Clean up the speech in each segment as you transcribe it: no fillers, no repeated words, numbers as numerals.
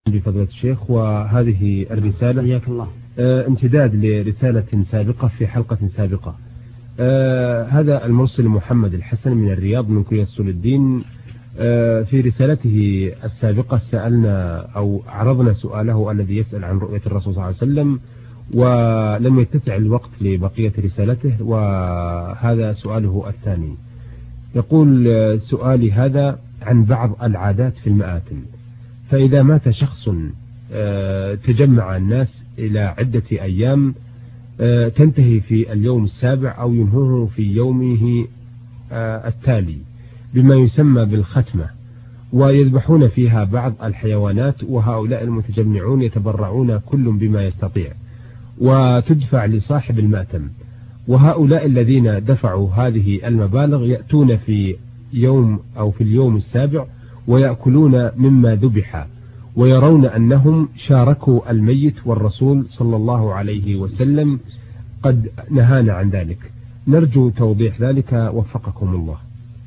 بفضيلة الشيخ، وهذه الرسالة حياك الله امتداد لرسالة سابقة في حلقة سابقة. هذا المرسل محمد الحسن من الرياض من كلية أصول الدين. في رسالته السابقة سألنا أو عرضنا سؤاله الذي يسأل عن رؤية الرسول صلى الله عليه وسلم، ولم يتسع الوقت لبقية رسالته، وهذا سؤاله الثاني. يقول سؤالي هذا عن بعض العادات في المآتم. فإذا مات شخص تجمع الناس إلى عدة أيام تنتهي في اليوم السابع أو ينهوه في يومه التالي بما يسمى بالختمة، ويذبحون فيها بعض الحيوانات، وهؤلاء المتجمعون يتبرعون كل بما يستطيع، وتدفع لصاحب المأتم. وهؤلاء الذين دفعوا هذه المبالغ يأتون في يوم أو في اليوم السابع ويأكلون مما ذبح، ويرون أنهم شاركوا الميت، والرسول صلى الله عليه وسلم قد نهانا عن ذلك. نرجو توضيح ذلك وفقكم الله.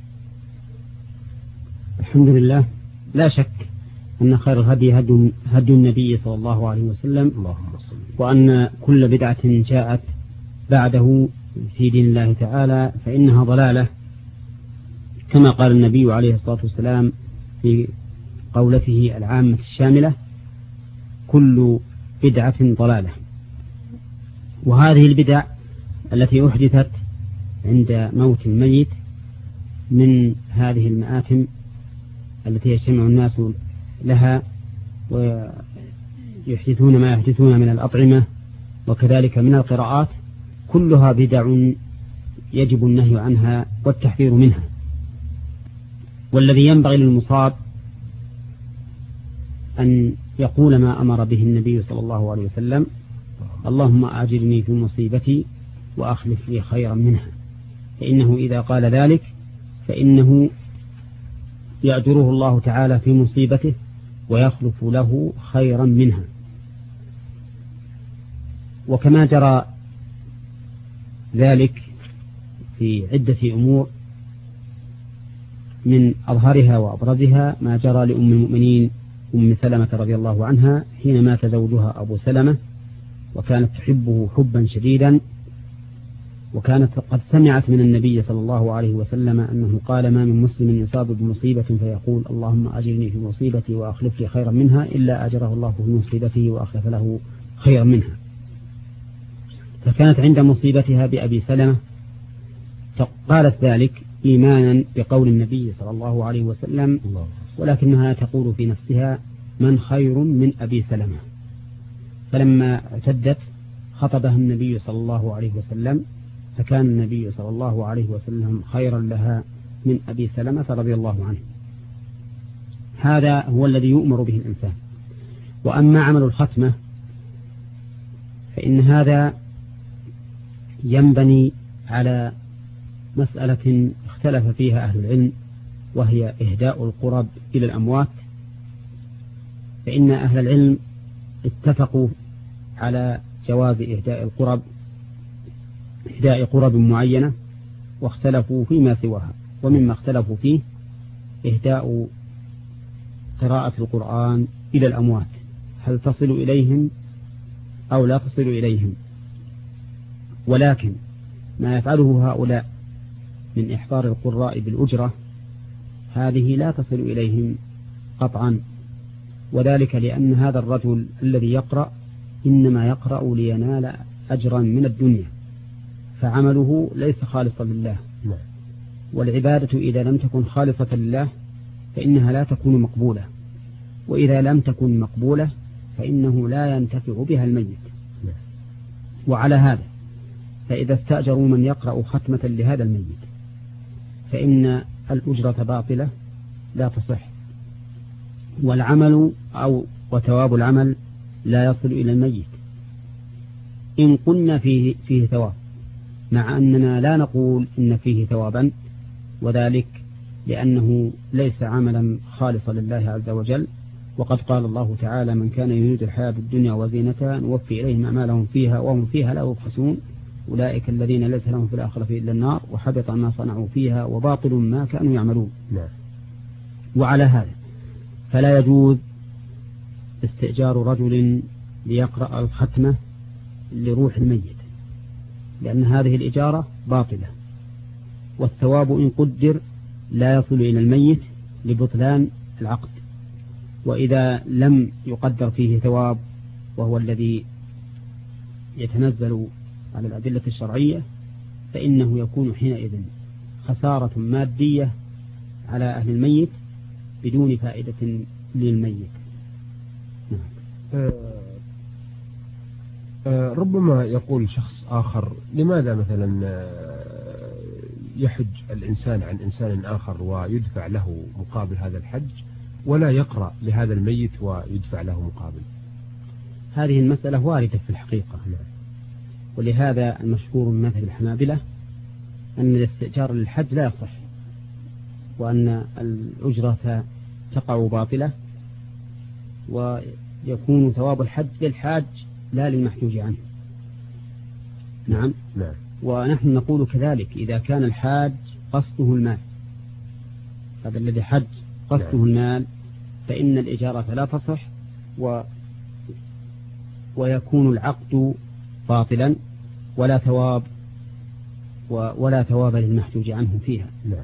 الحمد لله. لا شك أن خير الهدي هدي النبي صلى الله عليه وسلم، وأن كل بدعة جاءت بعده في دين الله تعالى فإنها ضلالة، كما قال النبي عليه الصلاة والسلام في قولته العامة الشاملة: كل بدعة ضلالة. وهذه البدع التي أحدثت عند موت الميت من هذه المآتم التي يجتمع الناس لها ويحدثون ما يحدثون من الأطعمة وكذلك من القراءات، كلها بدع يجب النهي عنها والتحذير منها. والذي ينبغي للمصاب أن يقول ما أمر به النبي صلى الله عليه وسلم: اللهم أجرني في مصيبتي وأخلف لي خيرا منها. فإنه إذا قال ذلك فإنه يأجره الله تعالى في مصيبته ويخلف له خيرا منها. وكما جرى ذلك في عدة أمور، من أظهرها وأبرزها ما جرى لأم المؤمنين أم سلمة رضي الله عنها حين مات زوجها أبو سلمة، وكانت تحبه حبا شديدا، وكانت قد سمعت من النبي صلى الله عليه وسلم أنه قال: ما من مسلم يصاب بمصيبة فيقول اللهم أجرني في مصيبتي وأخلف لي خيرا منها إلا أجره الله في مصيبته وأخلف له خيرا منها. فكانت عند مصيبتها بأبي سلمة قالت ذلك إيمانا بقول النبي صلى الله عليه وسلم، ولكنها تقول في نفسها: من خير من أبي سلمة؟ فلما اعتدت خطبها النبي صلى الله عليه وسلم، فكان النبي صلى الله عليه وسلم خيرا لها من أبي سلمة رضي الله عنه. هذا هو الذي يؤمر به الإنسان. وأما عمل الختمة فإن هذا ينبني على مسألة اختلف فيها أهل العلم، وهي إهداء القرب إلى الأموات. فإن أهل العلم اتفقوا على جواز إهداء قرب معينة، واختلفوا فيما سواها. ومما اختلفوا فيه إهداء قراءة القرآن إلى الأموات، هل تصل إليهم أو لا تصل إليهم. ولكن ما يفعله هؤلاء من إحضار القراء بالأجرة هذه لا تصل إليهم قطعا، وذلك لأن هذا الرجل الذي يقرأ إنما يقرأ لينال أجرا من الدنيا، فعمله ليس خالصا لله. والعبادة إذا لم تكن خالصة لله فإنها لا تكون مقبولة، وإذا لم تكن مقبولة فإنه لا ينتفع بها الميت. وعلى هذا فإذا استأجروا من يقرأ ختمة لهذا الميت فإن الأجرة باطلة لا تصح، والعمل وثواب العمل لا يصل إلى الميت. إن قلنا فيه ثواب، مع أننا لا نقول إن فيه ثوابا، وذلك لأنه ليس عملا خالصا لله عز وجل. وقد قال الله تعالى: من كان يريد الحياة الدنيا وزينتها نوفي إليهم أعمالهم فيها وهم فيها لا يبخسون أولئك الذين ليس لهم في الآخرة إلا النار وحبط ما صنعوا فيها وباطل ما كانوا يعملون. وعلى هذا فلا يجوز استئجار رجل ليقرأ الختمة لروح الميت، لأن هذه الإجارة باطلة، والثواب إن قدر لا يصل إلى الميت لبطلان العقد. وإذا لم يقدر فيه ثواب وهو الذي يتنزل على الأدلة الشرعية فإنه يكون حينئذ خسارة مادية على أهل الميت بدون فائدة للميت. ربما يقول شخص آخر لماذا مثلا يحج الإنسان عن إنسان آخر ويدفع له مقابل هذا الحج ولا يقرأ لهذا الميت ويدفع له مقابل؟ هذه المسألة واردة في الحقيقة، ولهذا المشهور من مذهب الحنابلة أن الاستئجار للحج لا يصح، وأن الأجرة تقع باطلة، ويكون ثواب الحج للحاج لا للمحجوج عنه. نعم. ونحن نقول كذلك إذا كان الحاج قصده المال، هذا الذي حج قصده المال، فإن الإجارة لا تصح ويكون العقد باطلا ولا ثواب للمحجوج عنه فيها.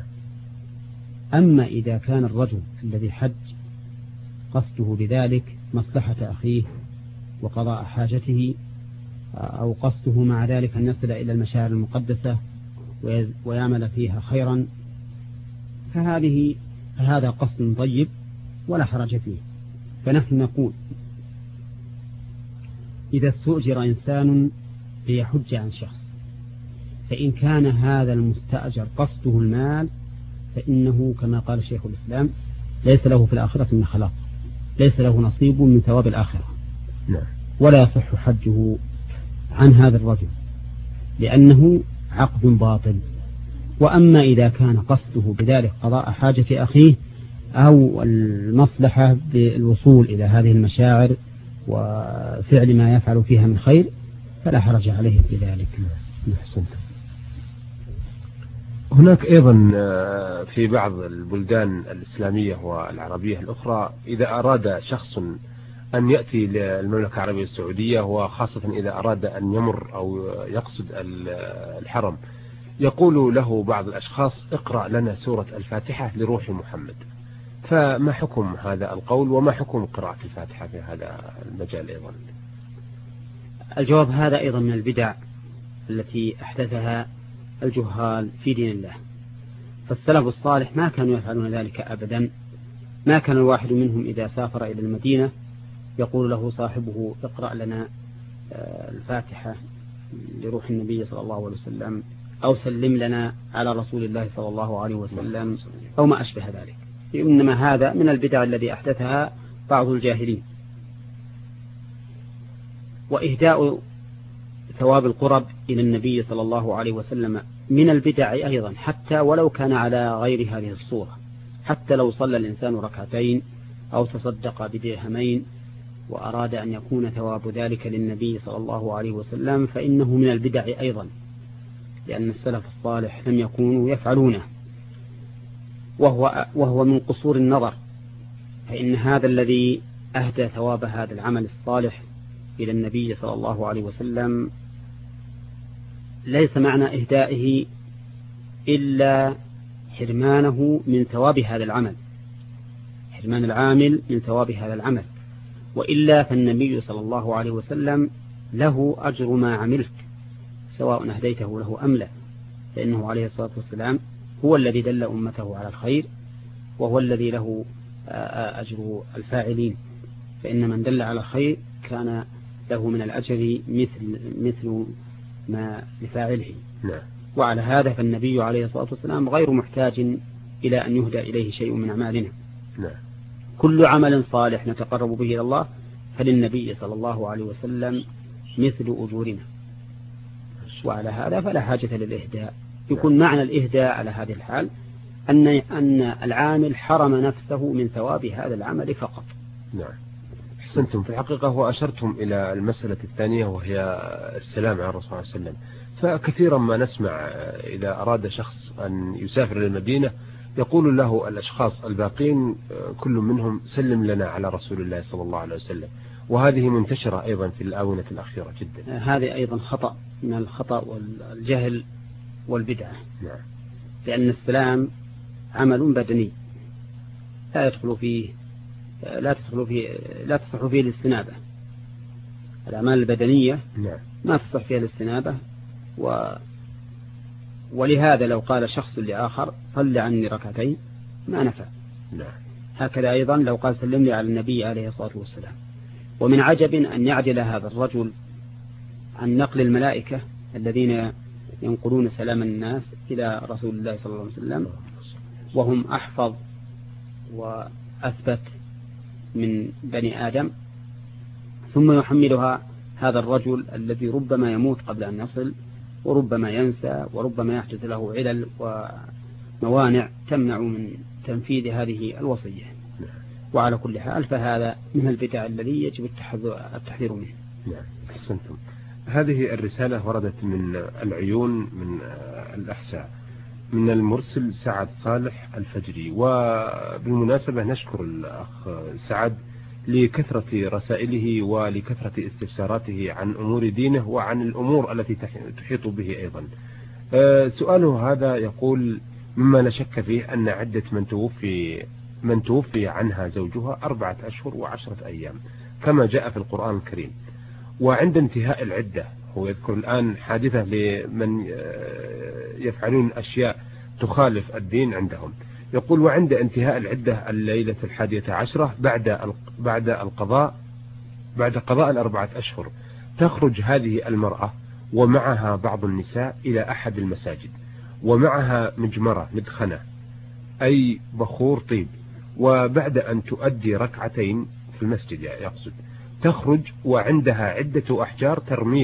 أما إذا كان الرجل الذي حج قصده بذلك مصلحة أخيه وقضاء حاجته، أو قصده مع ذلك أن يصل إلى المشاعر المقدسة ويعمل فيها خيرا، فهذا قصد طيب ولا حرج فيه. فنحن نقول إذا استؤجر إنسان ليحج عن شخص، فإن كان هذا المستأجر قصده المال فإنه كما قال شيخ الإسلام ليس له في الآخرة من خلاق، ليس له نصيب من ثواب الآخرة، ولا يصح حجه عن هذا الرجل لأنه عقد باطل. وأما إذا كان قصده بذلك قضاء حاجة أخيه أو المصلحة بالوصول إلى هذه المشاعر وفعل ما يفعل فيها من خير فلا حرج عليه في ذلك. أحسنت. هناك أيضا في بعض البلدان الإسلامية والعربية الأخرى إذا أراد شخص أن يأتي للمملكة العربية السعودية، وخاصة إذا أراد أن يمر أو يقصد الحرم، يقول له بعض الأشخاص اقرأ لنا سورة الفاتحة لروح محمد، فما حكم هذا القول وما حكم قراءة الفاتحة في هذا المجال أيضا؟ الجواب هذا أيضا من البدع التي أحدثها الجهال في دين الله، فالسلف الصالح ما كانوا يفعلون ذلك أبدا. ما كان الواحد منهم إذا سافر إلى المدينة يقول له صاحبه اقرأ لنا الفاتحة لروح النبي صلى الله عليه وسلم، أو سلم لنا على رسول الله صلى الله عليه وسلم، أو ما أشبه ذلك. إنما هذا من البدع الذي أحدثها بعض الجاهلين. وإهداء ثواب القرب إلى النبي صلى الله عليه وسلم من البدع أيضا، حتى ولو كان على غير هذه الصورة، حتى لو صلى الإنسان ركعتين أو تصدق بدرهمين وأراد أن يكون ثواب ذلك للنبي صلى الله عليه وسلم فإنه من البدع أيضا، لأن السلف الصالح لم يكونوا يفعلونه، وهو من قصور النظر. فإن هذا الذي أهدى ثواب هذا العمل الصالح إلى النبي صلى الله عليه وسلم ليس معنى إهدائه إلا حرمانه من ثواب هذا العمل، حرمان العامل من ثواب هذا العمل، وإلا فالنبي صلى الله عليه وسلم له أجر ما عملت سواء أهديته له أم لا، فإنه عليه الصلاة والسلام هو الذي دل أمته على الخير، وهو الذي له أجر الفاعلين، فإن من دل على الخير كان له من الأجر مثل ما لفاعله. وعلى هذا فالنبي عليه الصلاة والسلام غير محتاج إلى أن يهدى إليه شيء من أعمالنا. كل عمل صالح نتقرب به إلى الله فللنبي صلى الله عليه وسلم مثل أجورنا، وعلى هذا فلا حاجة للإهداء. يكون معنى الإهداء على هذه الحال أن العامل حرم نفسه من ثواب هذا العمل فقط. أحسنتم. في الحقيقة هو أشرتم إلى المسألة الثانية وهي السلام على الرسول صلى الله عليه وسلم. فكثيرا ما نسمع إذا أراد شخص أن يسافر إلى المدينة يقول له الأشخاص الباقين كل منهم سلم لنا على رسول الله صلى الله عليه وسلم، وهذه منتشرة أيضا في الآونة الأخيرة جدا. هذه أيضا خطأ من الخطأ والجهل والبدعة. نعم. لأن السلام عمل بدني لا تصح فيه الاستنابة. الأعمال البدنية نعم. ما تصح فيها الاستنابة، ولهذا لو قال شخص لآخر صل عني ركعتين ما نفع. نعم. هكذا أيضا لو قال سلم لي على النبي عليه الصلاة والسلام. ومن عجب أن يعجل هذا الرجل عن نقل الملائكة الذين ينقلون سلام الناس إلى رسول الله صلى الله عليه وسلم، وهم أحفظ وأثبت من بني آدم، ثم يحملها هذا الرجل الذي ربما يموت قبل أن يصل، وربما ينسى، وربما يحدث له علل وموانع تمنع من تنفيذ هذه الوصية. وعلى كل حال فهذا من البدع الذي يجب التحذير منه. نعم. أحسنتم. هذه الرسالة وردت من العيون من الأحساء من المرسل سعد صالح الفجري. وبالمناسبة نشكر الأخ سعد لكثرة رسائله ولكثرة استفساراته عن أمور دينه وعن الأمور التي تحيط به أيضا. سؤاله هذا يقول: مما لا شك فيه أن عدة من توفي عنها زوجها 4 أشهر و10 أيام كما جاء في القرآن الكريم، وعند انتهاء العدة، هو يذكر الآن حادثة لمن يفعلون أشياء تخالف الدين عندهم، يقول: وعند انتهاء العدة الليلة 11 بعد قضاء 4 أشهر تخرج هذه المرأة ومعها بعض النساء إلى أحد المساجد، ومعها مدخنة أي بخور طيب، وبعد أن تؤدي ركعتين في المسجد يقصد، تخرج وعندها عدة أحجار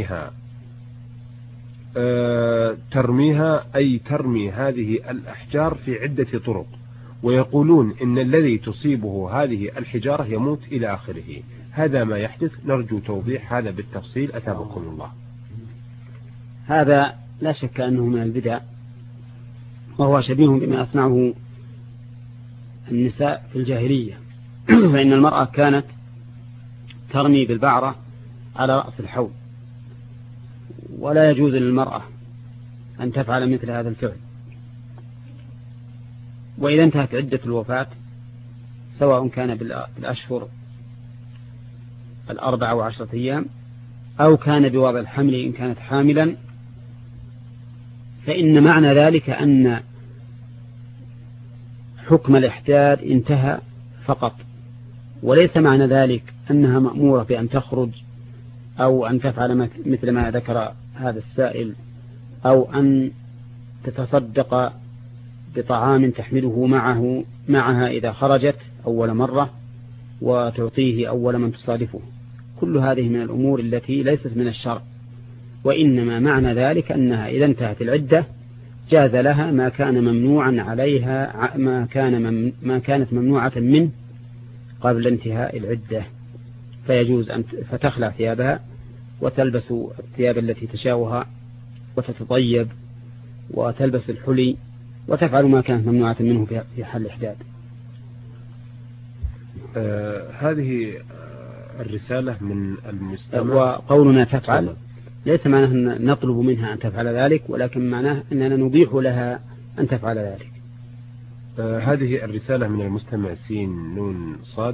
ترميها أي ترمي هذه الأحجار في عدة طرق، ويقولون إن الذي تصيبه هذه الحجارة يموت إلى آخره. هذا ما يحدث، نرجو توضيح هذا بالتفصيل أثابكم الله. هذا لا شك أنه من البدع، وهو شبيه بما أصنعه النساء في الجاهلية. فإن المرأة كانت ترمي بالبعرة على رأس الحوض، ولا يجوز للمرأة أن تفعل مثل هذا الفعل. وإذا انتهت عدة الوفاة سواء كان بالأشهر 14 أيام أو كان بوضع الحمل إن كانت حاملا، فإن معنى ذلك أن حكم الإحداد انتهى فقط، وليس معنى ذلك أنها مأمورة بأن تخرج أو أن تفعل مثل ما ذكر هذا السائل، أو أن تتصدق بطعام تحمله معها إذا خرجت أول مرة وتعطيه أول من تصادفه. كل هذه من الأمور التي ليست من الشرع، وإنما معنى ذلك أنها إذا انتهت العدة جاز لها ما كان ممنوعا عليها، ما كانت ممنوعة منه قبل انتهاء العدة، فيجوز أن فتخلع ثيابها وتلبس الثياب التي تشاؤها وتتطيب وتلبس الحلي وتفعل ما كانت ممنوعة منه في حال الإحداد. هذه الرسالة من المستمع. وقولنا تفعل ليس معناه أن نطلب منها أن تفعل ذلك، ولكن معناه أننا نبيح لها أن تفعل ذلك. هذه الرسالة من المستمع سين نون صاد،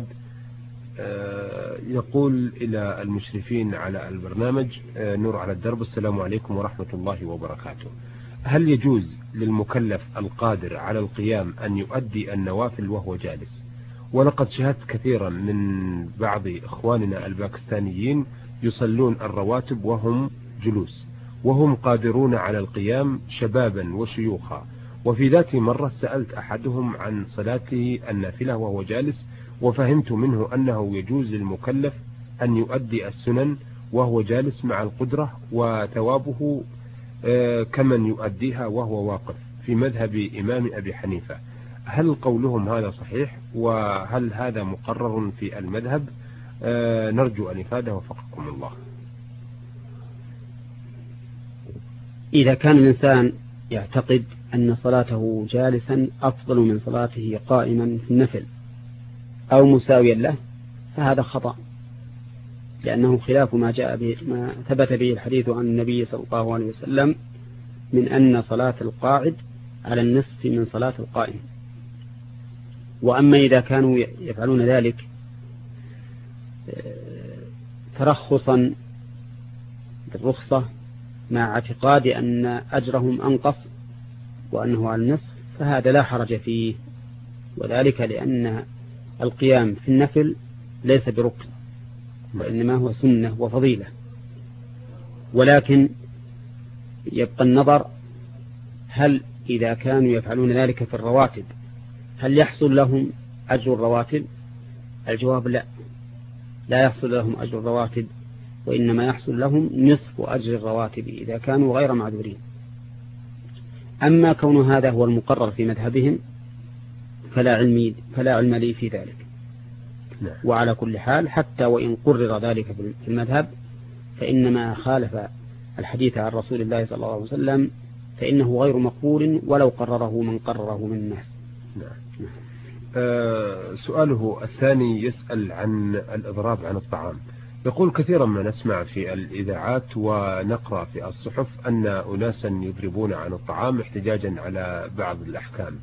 يقول إلى المشرفين على البرنامج نور على الدرب: السلام عليكم ورحمة الله وبركاته. هل يجوز للمكلف القادر على القيام أن يؤدي النوافل وهو جالس؟ ولقد شاهدت كثيرا من بعض إخواننا الباكستانيين يصلون الرواتب وهم جلوس، وهم قادرون على القيام شبابا وشيوخا. وفي ذات مرة سألت أحدهم عن صلاته النافلة وهو جالس، وفهمت منه أنه يجوز للمكلف أن يؤدي السنن وهو جالس مع القدرة، وثوابه كمن يؤديها وهو واقف في مذهب إمام أبي حنيفة. هل قولهم هذا صحيح؟ وهل هذا مقرر في المذهب؟ نرجو الإفادة وفقكم الله. إذا كان الإنسان يعتقد أن صلاته جالسا أفضل من صلاته قائما في النفل أو مساويا له، فهذا خطأ، لأنه خلاف ما جاء به ما ثبت به الحديث عن النبي صلى الله عليه وسلم من أن صلاة القاعد على النصف من صلاة القائم. وأما إذا كانوا يفعلون ذلك ترخصا بالرخصة مع اعتقاد أن أجرهم أنقص وأنه على النصف، فهذا لا حرج فيه، وذلك لأن القيام في النفل ليس بركن، وإنما هو سنة وفضيلة. ولكن يبقى النظر، هل إذا كانوا يفعلون ذلك في الرواتب هل يحصل لهم أجر الرواتب؟ الجواب لا، لا يحصل لهم أجر الرواتب، وإنما يحصل لهم نصف أجر الرواتب إذا كانوا غير معذورين. أما كون هذا هو المقرر في مذهبهم فلا علم لي في ذلك. وعلى كل حال حتى وإن قرر ذلك في المذهب فإنما خالف الحديث عن رسول الله صلى الله عليه وسلم، فإنه غير مقبول ولو قرره من قرره من الناس. سؤاله الثاني يسأل عن الإضراب عن الطعام. يقول كثيرا ما نسمع في الإذاعات ونقرأ في الصحف أن أناسا يضربون عن الطعام احتجاجا على بعض الأحكام،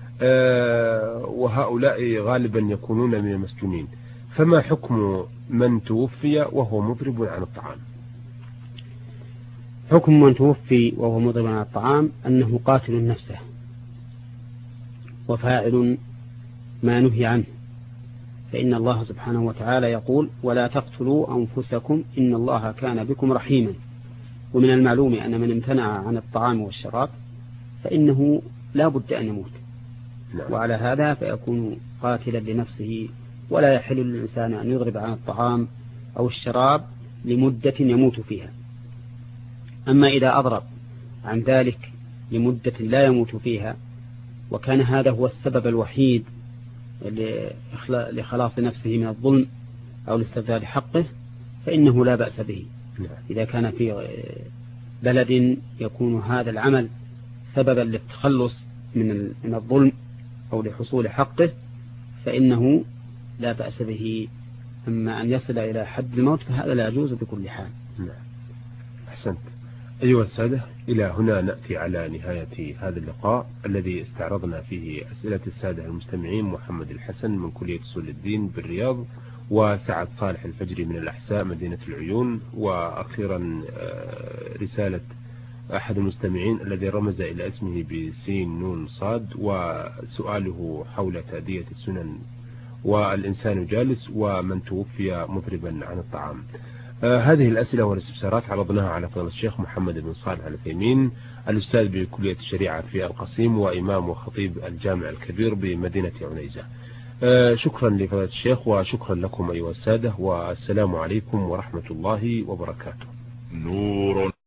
وهؤلاء غالبا يكونون من المسجونين، فما حكم من توفي وهو مضرب عن الطعام؟ حكم من توفي وهو مضرب عن الطعام أنه قاتل نفسه وفاعل ما نهي عنه، فإن الله سبحانه وتعالى يقول: ولا تقتلوا أنفسكم إن الله كان بكم رحيما. ومن المعلوم أن من امتنع عن الطعام والشراب فإنه لا بد أن يموت، وعلى هذا فيكون قاتلا لنفسه، ولا يحل للإنسان أن يضرب عن الطعام أو الشراب لمدة يموت فيها. أما إذا أضرب عن ذلك لمدة لا يموت فيها، وكان هذا هو السبب الوحيد لخلاص نفسه من الظلم أو لاستبدال حقه، فإنه لا بأس به. إذا كان في بلد يكون هذا العمل سببا للتخلص من الظلم أو لحصول حقه فإنه لا بأس به. أما أن يصل إلى حد الموت فهذا لا يجوز بكل حال. أحسنت. أيها السادة، إلى هنا نأتي على نهاية هذا اللقاء الذي استعرضنا فيه أسئلة السادة المستمعين محمد الحسن من كلية أصول الدين بالرياض، وسعد صالح الفجري من الأحساء مدينة العيون، وأخيرا رسالة أحد المستمعين الذي رمز إلى اسمه بسين نون صاد، وسؤاله حول تأدية السنن والإنسان جالس ومن توفي مضربا عن الطعام. هذه الأسئلة والاستفسارات عرضناها على فضيلة الشيخ محمد بن صالح العثيمين، الأستاذ بكلية الشريعة في القصيم وإمام وخطيب الجامع الكبير بمدينة عنيزة. شكرا لفضيلة الشيخ وشكرا لكم أيها السادة، والسلام عليكم ورحمة الله وبركاته. نور